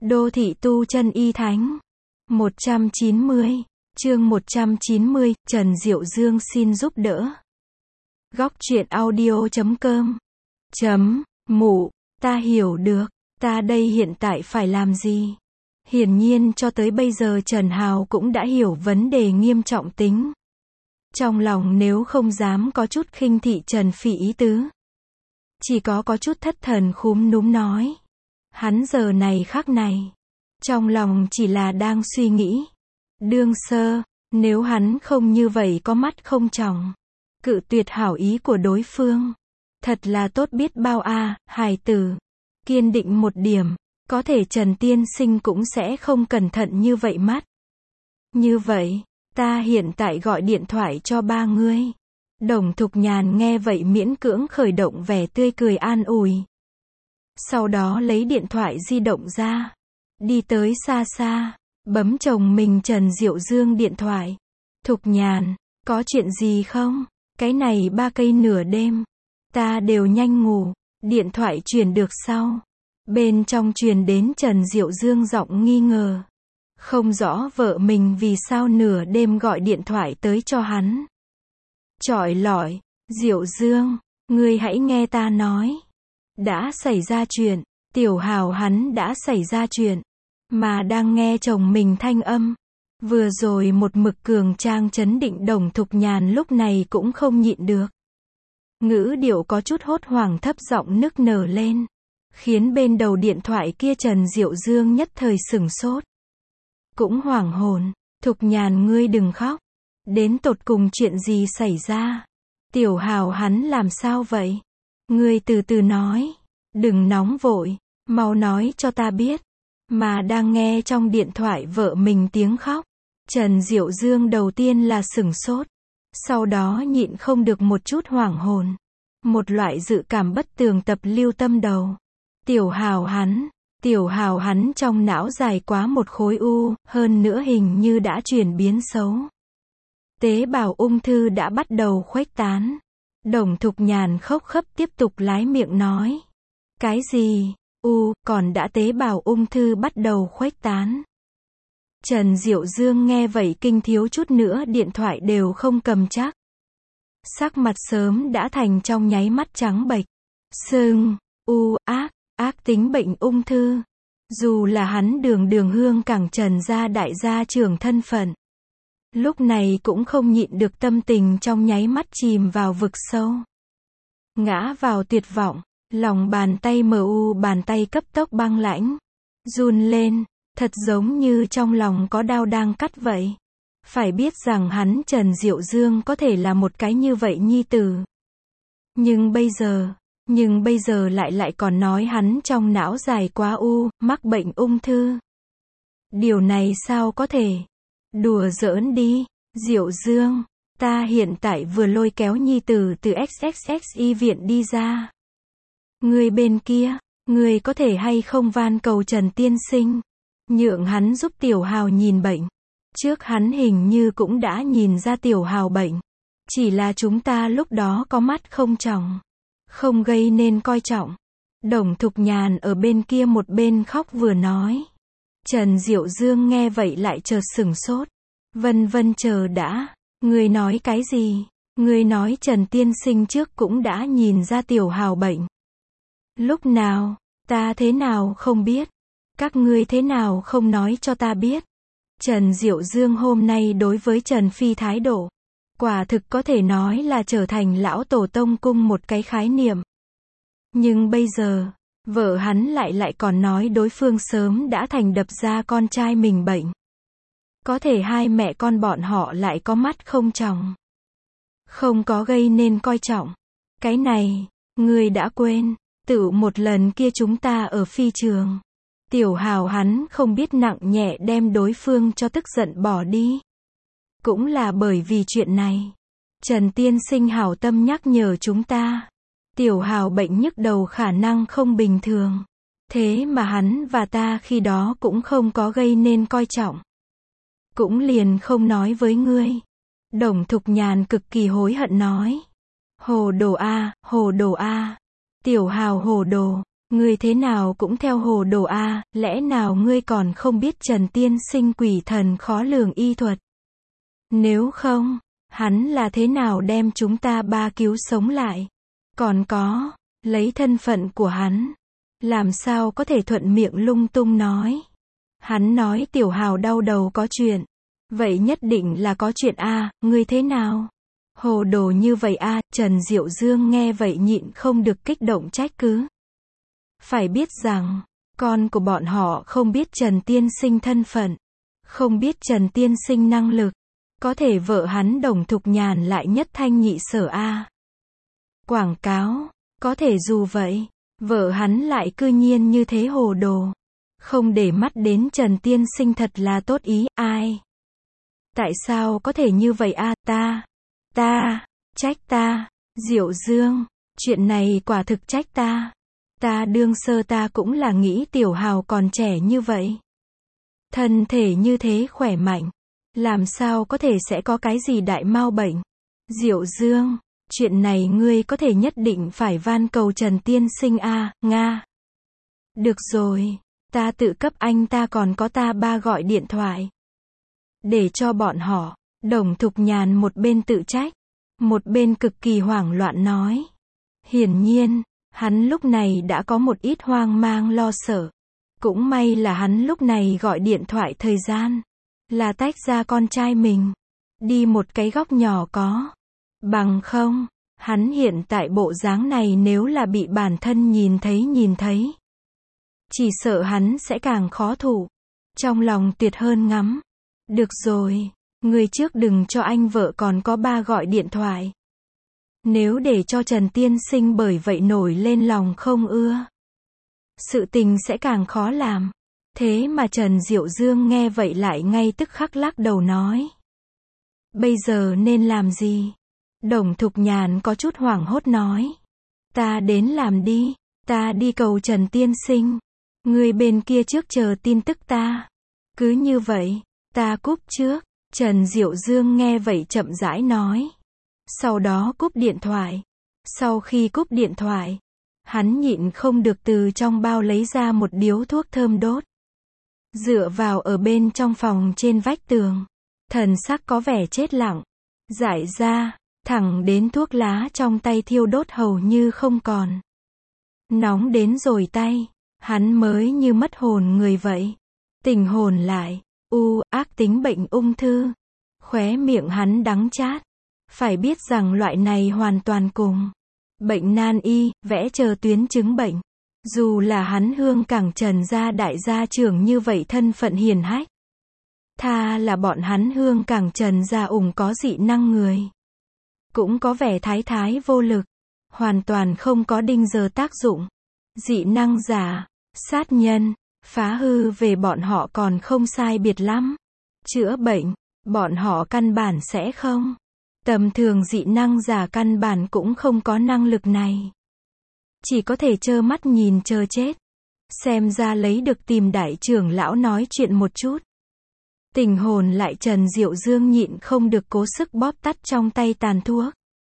Đô thị tu chân y thánh. 190. Chương 190, Trần Diệu Dương xin giúp đỡ. Góc truyện audio.com. Mụ, ta hiểu được, ta đây hiện tại phải làm gì? Hiển nhiên cho tới bây giờ Trần Hào cũng đã hiểu vấn đề nghiêm trọng tính. Trong lòng nếu không dám có chút khinh thị Trần Phỉ ý tứ. Chỉ có chút thất thần khúm núm nói. Hắn giờ này khắc này. Trong lòng chỉ là đang suy nghĩ. Đương sơ, nếu hắn không như vậy có mắt không tròng. Cự tuyệt hảo ý của đối phương. Thật là tốt biết bao hài tử. Kiên định một điểm. Có thể Trần Tiên Sinh cũng sẽ không cẩn thận như vậy mắt. Như vậy, ta hiện tại gọi điện thoại cho ba ngươi. Đồng Thục Nhàn nghe vậy miễn cưỡng khởi động vẻ tươi cười an ủi. Sau đó lấy điện thoại di động ra. Đi tới xa xa. Bấm chồng mình Trần Diệu Dương điện thoại. Thục Nhàn, có chuyện gì không? Cái này 3 cây nửa đêm. Ta đều nhanh ngủ. Điện thoại truyền được sau. Bên trong truyền đến Trần Diệu Dương giọng nghi ngờ. Không rõ vợ mình vì sao nửa đêm gọi điện thoại tới cho hắn. Chọi lọi, Diệu Dương, ngươi hãy nghe ta nói. Đã xảy ra chuyện, Tiểu Hào hắn đã xảy ra chuyện. Mà đang nghe chồng mình thanh âm. Vừa rồi một mực cường trang trấn định Đồng Thục Nhàn lúc này cũng không nhịn được. Ngữ điệu có chút hốt hoảng thấp giọng nức nở lên. Khiến bên đầu điện thoại kia Trần Diệu Dương nhất thời sửng sốt. Cũng hoảng hồn, Thục Nhàn ngươi đừng khóc. Đến tột cùng chuyện gì xảy ra? Tiểu Hào hắn làm sao vậy? Ngươi từ từ nói. Đừng nóng vội, mau nói cho ta biết. Mà đang nghe trong điện thoại vợ mình tiếng khóc. Trần Diệu Dương đầu tiên là sửng sốt. Sau đó nhịn không được một chút hoảng hồn. Một loại dự cảm bất tường tập lưu tâm đầu. Tiểu Hào hắn trong não dài quá một khối u, hơn nữa hình như đã chuyển biến xấu. Tế bào ung thư đã bắt đầu khuếch tán. Đồng Thục Nhàn khóc khấp tiếp tục lái miệng nói. Cái gì? Còn đã tế bào ung thư bắt đầu khuếch tán. Trần Diệu Dương nghe vậy kinh thiếu chút nữa điện thoại đều không cầm chắc. Sắc mặt sớm đã thành trong nháy mắt trắng bệch. Sưng, ác tính bệnh ung thư. Dù là hắn đường hương cảng Trần gia đại gia trưởng thân phận. Lúc này cũng không nhịn được tâm tình trong nháy mắt chìm vào vực sâu. Ngã vào tuyệt vọng, lòng bàn tay bàn tay cấp tốc băng lãnh. Run lên, thật giống như trong lòng có đao đang cắt vậy. Phải biết rằng hắn Trần Diệu Dương có thể là một cái như vậy nhi tử. Nhưng bây giờ lại còn nói hắn trong não dài quá mắc bệnh ung thư. Điều này sao có thể? Đùa giỡn đi, Diệu Dương, ta hiện tại vừa lôi kéo nhi tử từ XXXY viện đi ra. Người bên kia, người có thể hay không van cầu Trần Tiên Sinh, nhượng hắn giúp Tiểu Hào nhìn bệnh. Trước hắn hình như cũng đã nhìn ra Tiểu Hào bệnh. Chỉ là chúng ta lúc đó có mắt không tròng. Không gây nên coi trọng. Đồng Thục Nhàn ở bên kia một bên khóc vừa nói. Trần Diệu Dương nghe vậy lại chợt sửng sốt. Vân chờ đã. Ngươi nói cái gì? Ngươi nói Trần Tiên Sinh trước cũng đã nhìn ra Tiểu Hào bệnh. Lúc nào? Ta thế nào không biết? Các ngươi thế nào không nói cho ta biết? Trần Diệu Dương hôm nay đối với Trần Phi thái độ. Quả thực có thể nói là trở thành lão tổ tông cung một cái khái niệm. Nhưng bây giờ, vợ hắn lại còn nói đối phương sớm đã thành đập ra con trai mình bệnh. Có thể hai mẹ con bọn họ lại có mắt không tròng. Không có gây nên coi trọng. Cái này, ngươi đã quên, tự một lần kia chúng ta ở phi trường. Tiểu Hào hắn không biết nặng nhẹ đem đối phương cho tức giận bỏ đi. Cũng là bởi vì chuyện này. Trần Tiên Sinh hảo tâm nhắc nhở chúng ta. Tiểu Hào bệnh nhức đầu khả năng không bình thường. Thế mà hắn và ta khi đó cũng không có gây nên coi trọng. Cũng liền không nói với ngươi. Đồng Thục Nhàn cực kỳ hối hận nói. Hồ đồ a. Tiểu Hào hồ đồ. Ngươi thế nào cũng theo hồ đồ a, lẽ nào ngươi còn không biết Trần tiên sinh quỷ thần khó lường y thuật? Nếu không, hắn là thế nào đem chúng ta ba cứu sống lại? Còn có, lấy thân phận của hắn, làm sao có thể thuận miệng lung tung nói? Hắn nói Tiểu Hào đau đầu có chuyện. Vậy nhất định là có chuyện a, ngươi thế nào? Hồ đồ như vậy a, Trần Diệu Dương nghe vậy nhịn không được kích động trách cứ. Phải biết rằng, con của bọn họ không biết Trần tiên sinh thân phận, không biết Trần tiên sinh năng lực, có thể vợ hắn Đồng Thục Nhàn lại nhất thanh nhị sở a. Quảng cáo, có thể dù vậy, vợ hắn lại cư nhiên như thế hồ đồ, không để mắt đến Trần tiên sinh thật là tốt ý, ai? Tại sao có thể như vậy a, trách ta, Diệu Dương, chuyện này quả thực trách ta. Ta đương sơ ta cũng là nghĩ Tiểu Hào còn trẻ như vậy. Thân thể như thế khỏe mạnh, làm sao có thể sẽ có cái gì đại mau bệnh. Diệu Dương, chuyện này ngươi có thể nhất định phải van cầu Trần tiên sinh a, Nga. Được rồi, ta tự cấp anh ta còn có ta ba gọi điện thoại. Để cho bọn họ, Đồng Thục Nhàn một bên tự trách, một bên cực kỳ hoảng loạn nói. Hiển nhiên, hắn lúc này đã có một ít hoang mang lo sợ. Cũng may là hắn lúc này gọi điện thoại thời gian, là tách ra con trai mình, đi một cái góc nhỏ có. Bằng không, hắn hiện tại bộ dáng này nếu là bị bản thân nhìn thấy. Chỉ sợ hắn sẽ càng khó thủ. Trong lòng tuyệt hơn ngắm. Được rồi, người trước đừng cho anh vợ còn có ba gọi điện thoại. Nếu để cho Trần tiên sinh bởi vậy nổi lên lòng không ưa, sự tình sẽ càng khó làm. Thế mà Trần Diệu Dương nghe vậy lại ngay tức khắc lắc đầu nói. Bây giờ nên làm gì? Đồng Thục Nhàn có chút hoảng hốt nói. Ta đến làm đi, ta đi cầu Trần tiên sinh. Người bên kia trước chờ tin tức ta. Cứ như vậy, ta cúp trước. Trần Diệu Dương nghe vậy chậm rãi nói. Sau đó cúp điện thoại. Sau khi cúp điện thoại, hắn nhịn không được từ trong bao lấy ra một điếu thuốc thơm đốt. Dựa vào ở bên trong phòng trên vách tường, thần sắc có vẻ chết lặng, dại ra, thẳng đến thuốc lá trong tay thiêu đốt hầu như không còn. Nóng đến rồi tay, hắn mới như mất hồn người vậy. Tỉnh hồn lại, ác tính bệnh ung thư. Khóe miệng hắn đắng chát. Phải biết rằng loại này hoàn toàn cùng bệnh nan y, vẽ chờ tuyến chứng bệnh. Dù là hắn Hương Cảng Trần gia đại gia trưởng như vậy thân phận hiền hách. Tha là bọn hắn Hương Cảng Trần gia có dị năng người. Cũng có vẻ thái vô lực. Hoàn toàn không có đinh giờ tác dụng. Dị năng giả, sát nhân, phá hư về bọn họ còn không sai biệt lắm. Chữa bệnh, bọn họ căn bản sẽ không. Tầm thường dị năng giả căn bản cũng không có năng lực này. Chỉ có thể trơ mắt nhìn chờ chết. Xem ra lấy được tìm đại trưởng lão nói chuyện một chút. Tình hồn lại Trần Diệu Dương nhịn không được cố sức bóp tắt trong tay tàn thuốc.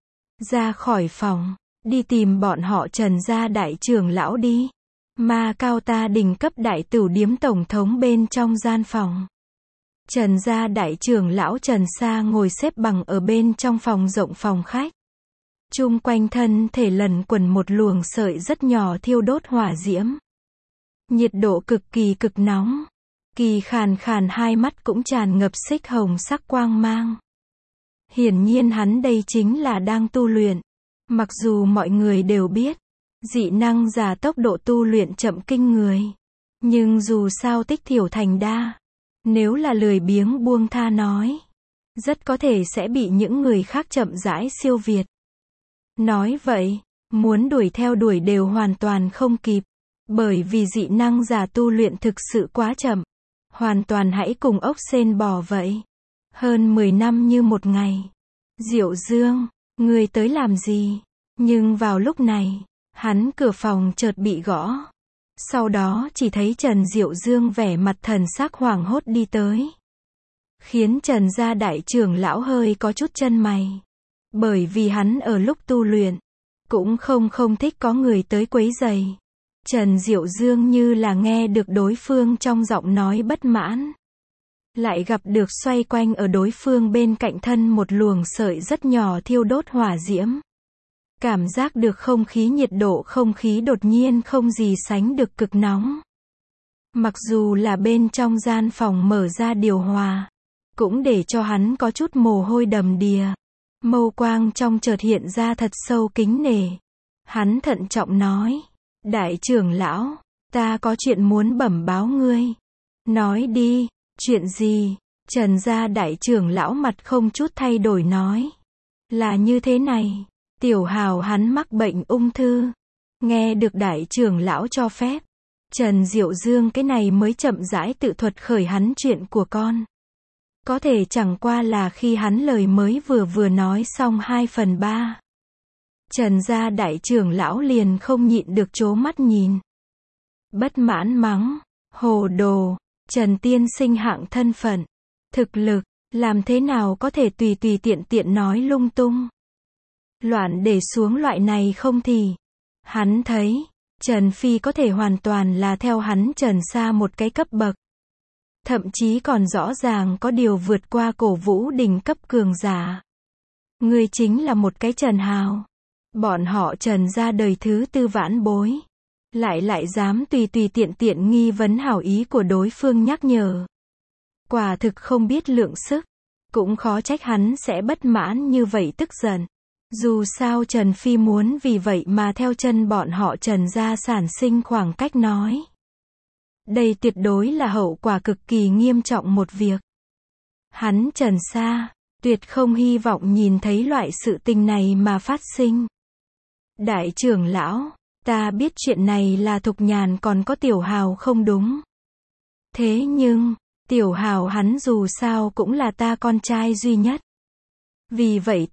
Ra khỏi phòng, đi tìm bọn họ Trần gia đại trưởng lão đi. Ma Cao Ta Đình cấp đại tửu điếm tổng thống bên trong gian phòng. Trần gia đại trưởng lão Trần Sa ngồi xếp bằng ở bên trong phòng rộng phòng khách. Chung quanh thân thể lần quần một luồng sợi rất nhỏ thiêu đốt hỏa diễm. Nhiệt độ cực kỳ cực nóng. Kỳ khàn hai mắt cũng tràn ngập xích hồng sắc quang mang. Hiển nhiên hắn đây chính là đang tu luyện. Mặc dù mọi người đều biết, dị năng giả tốc độ tu luyện chậm kinh người. Nhưng dù sao tích thiểu thành đa. Nếu là lười biếng buông tha nói, rất có thể sẽ bị những người khác chậm rãi siêu việt. Nói vậy, muốn đuổi theo đuổi đều hoàn toàn không kịp. Bởi vì dị năng giả tu luyện thực sự quá chậm. Hoàn toàn hãy cùng ốc sên bò vậy. Hơn 10 năm như một ngày. Diệu Dương, ngươi tới làm gì? Nhưng vào lúc này, hắn cửa phòng chợt bị gõ. Sau đó chỉ thấy Trần Diệu Dương vẻ mặt thần sắc hoảng hốt đi tới. Khiến Trần gia đại trưởng lão hơi có chút chân mày. Bởi vì hắn ở lúc tu luyện, cũng không thích có người tới quấy rầy. Trần Diệu Dương như là nghe được đối phương trong giọng nói bất mãn. Lại gặp được xoay quanh ở đối phương bên cạnh thân một luồng sợi rất nhỏ thiêu đốt hỏa diễm. Cảm giác được không khí nhiệt độ không khí đột nhiên không gì sánh được cực nóng. Mặc dù là bên trong gian phòng mở ra điều hòa, cũng để cho hắn có chút mồ hôi đầm đìa. Mâu quang trong chợt hiện ra thật sâu kính nể. Hắn thận trọng nói, đại trưởng lão, ta có chuyện muốn bẩm báo ngươi. Nói đi, chuyện gì? Trần gia đại trưởng lão mặt không chút thay đổi nói. Là như thế này, Tiểu Hào hắn mắc bệnh ung thư. Nghe được đại trưởng lão cho phép, Trần Diệu Dương cái này mới chậm rãi tự thuật khởi hắn chuyện của con. Có thể chẳng qua là khi hắn lời mới vừa nói xong 2/3. Trần gia đại trưởng lão liền không nhịn được trố mắt nhìn. Bất mãn mắng, hồ đồ, Trần tiên sinh hạng thân phận, thực lực, làm thế nào có thể tùy tiện nói lung tung. Loạn để xuống loại này không thì. Hắn thấy, Trần Phi có thể hoàn toàn là theo hắn Trần xa một cái cấp bậc. Thậm chí còn rõ ràng có điều vượt qua cổ vũ đỉnh cấp cường giả. Người chính là một cái Trần Hào. Bọn họ Trần ra đời thứ tư vãn bối. Lại dám tùy tiện nghi vấn hảo ý của đối phương nhắc nhở. Quả thực không biết lượng sức. Cũng khó trách hắn sẽ bất mãn như vậy tức giận. Dù sao Trần Phi muốn vì vậy mà theo chân bọn họ Trần ra sản sinh khoảng cách nói. Đây tuyệt đối là hậu quả cực kỳ nghiêm trọng một việc. Hắn Trần Sa, tuyệt không hy vọng nhìn thấy loại sự tình này mà phát sinh. Đại trưởng lão, ta biết chuyện này là Thục Nhàn còn có Tiểu Hào không đúng. Thế nhưng, Tiểu Hào hắn dù sao cũng là ta con trai duy nhất. Vì vậy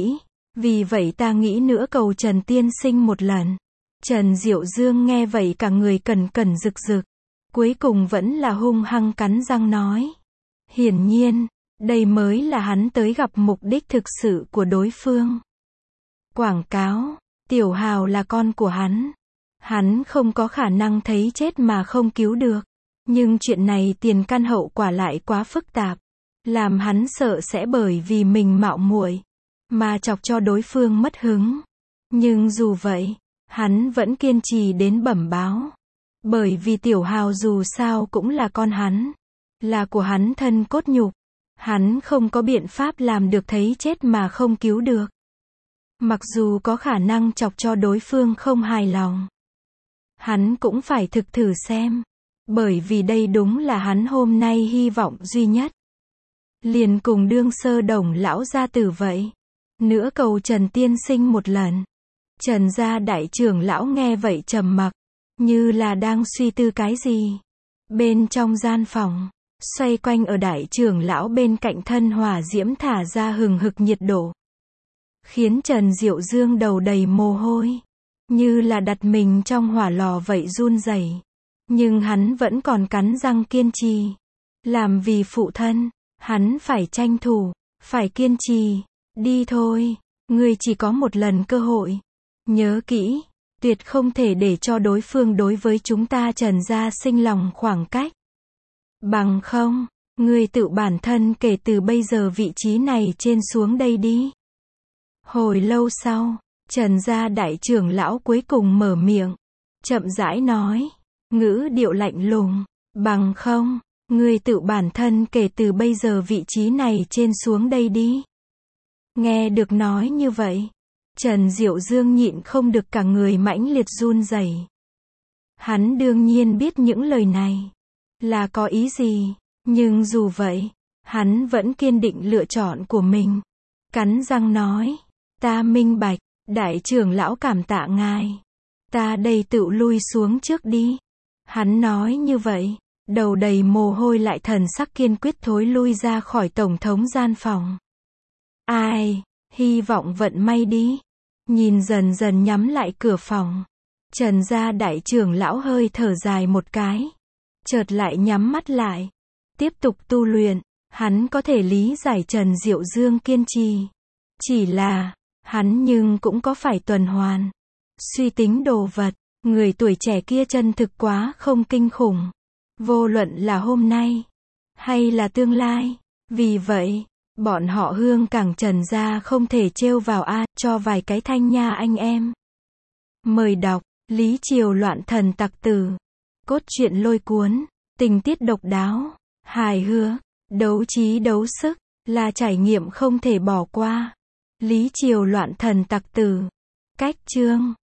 ta nghĩ nữa cầu Trần tiên sinh một lần. Trần Diệu Dương nghe vậy cả người cẩn rực. Cuối cùng vẫn là hung hăng cắn răng nói. Hiển nhiên, đây mới là hắn tới gặp mục đích thực sự của đối phương. Quảng cáo, Tiểu Hào là con của hắn. Hắn không có khả năng thấy chết mà không cứu được. Nhưng chuyện này tiền căn hậu quả lại quá phức tạp. Làm hắn sợ sẽ bởi vì mình mạo muội mà chọc cho đối phương mất hứng. Nhưng dù vậy, hắn vẫn kiên trì đến bẩm báo. Bởi vì Tiểu Hào dù sao cũng là con hắn. Là của hắn thân cốt nhục. Hắn không có biện pháp làm được thấy chết mà không cứu được. Mặc dù có khả năng chọc cho đối phương không hài lòng. Hắn cũng phải thực thử xem. Bởi vì đây đúng là hắn hôm nay hy vọng duy nhất. Liền cùng đương sơ Đồng lão gia tử vậy. Nữa cầu Trần tiên sinh một lần. Trần gia đại trưởng lão nghe vậy trầm mặc. Như là đang suy tư cái gì. Bên trong gian phòng, xoay quanh ở đại trưởng lão bên cạnh thân hỏa diễm thả ra hừng hực nhiệt độ. Khiến Trần Diệu Dương đầu đầy mồ hôi. Như là đặt mình trong hỏa lò vậy run rẩy. Nhưng hắn vẫn còn cắn răng kiên trì. Làm vì phụ thân, hắn phải tranh thủ, phải kiên trì. Đi thôi, ngươi chỉ có một lần cơ hội. Nhớ kỹ, tuyệt không thể để cho đối phương đối với chúng ta Trần gia sinh lòng khoảng cách. Bằng không, ngươi tự bản thân kể từ bây giờ vị trí này trên xuống đây đi. Hồi lâu sau, Trần gia đại trưởng lão cuối cùng mở miệng, chậm rãi nói, ngữ điệu lạnh lùng, bằng không, ngươi tự bản thân kể từ bây giờ vị trí này trên xuống đây đi. Nghe được nói như vậy, Trần Diệu Dương nhịn không được cả người mãnh liệt run rẩy. Hắn đương nhiên biết những lời này là có ý gì, nhưng dù vậy, hắn vẫn kiên định lựa chọn của mình. Cắn răng nói, ta minh bạch, đại trưởng lão cảm tạ ngài. Ta đây tự lui xuống trước đi. Hắn nói như vậy, đầu đầy mồ hôi lại thần sắc kiên quyết thối lui ra khỏi tổng thống gian phòng. Ai, hy vọng vận may đi. Nhìn dần dần nhắm lại cửa phòng. Trần gia đại trưởng lão hơi thở dài một cái. Chợt lại nhắm mắt lại. Tiếp tục tu luyện. Hắn có thể lý giải Trần Diệu Dương kiên trì. Chỉ là, hắn nhưng cũng có phải tuần hoàn. Suy tính đồ vật. Người tuổi trẻ kia chân thực quá không kinh khủng. Vô luận là hôm nay, hay là tương lai. Vì vậy, bọn họ Hương Cảng Trần gia không thể trêu vào cho vài cái thanh nha anh em. Mời đọc, Lý Triều loạn thần tặc tử. Cốt truyện lôi cuốn, tình tiết độc đáo, hài hước, đấu trí đấu sức, là trải nghiệm không thể bỏ qua. Lý Triều loạn thần tặc tử. Cách chương